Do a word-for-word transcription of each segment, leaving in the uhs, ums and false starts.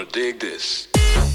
dig this.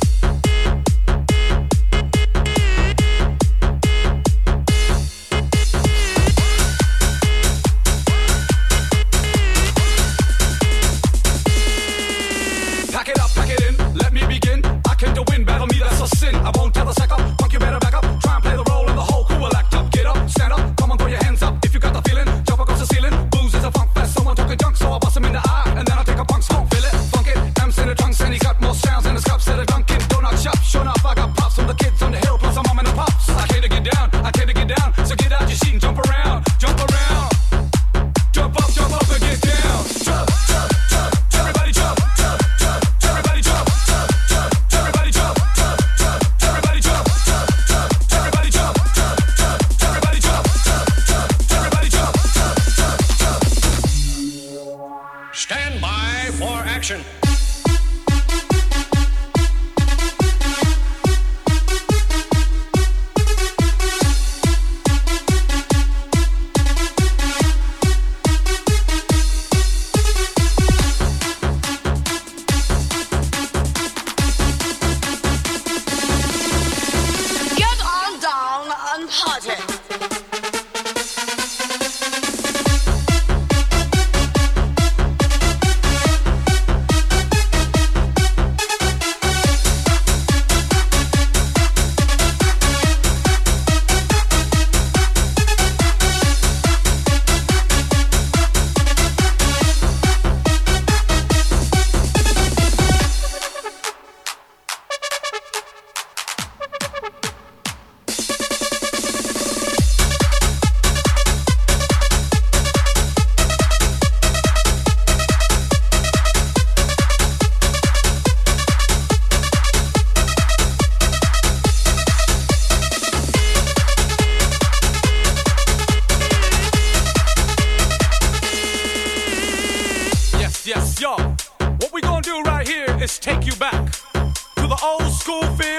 Pack it up, pack it in, let me begin. I came to win, battle me, that's a sin. I won't tell the sucker, punk, you better back up. Try and play the role and the whole crew will act up. Get up, stand up, come on, throw your hands up. If you got the feeling, jump across the ceiling. Blues is a funk fest, someone talking junk, so I bust him in the eye. And then I take a punk's home, feel it, funk it. M's in the trunks and he got more sounds in his cups. Said a Dunkin' Donut shop, sure enough, I got pops from the kids on the hill, plus I'm mom and the pops. I came to get down, I came to get down. So get out your seat and jump around, jump around. Jump up, jump up and get down. Jump, jump, jump, everybody jump, jump, jump, everybody jump, jump, jump, everybody jump, jump, jump, everybody jump, jump, jump, everybody jump, jump, jump, everybody jump, jump, jump, everybody jump, jump, jump, jump. Stand by for action. Get on down and party. Yes, yes, yo. What we gonna do right here is take you back to the old school feel.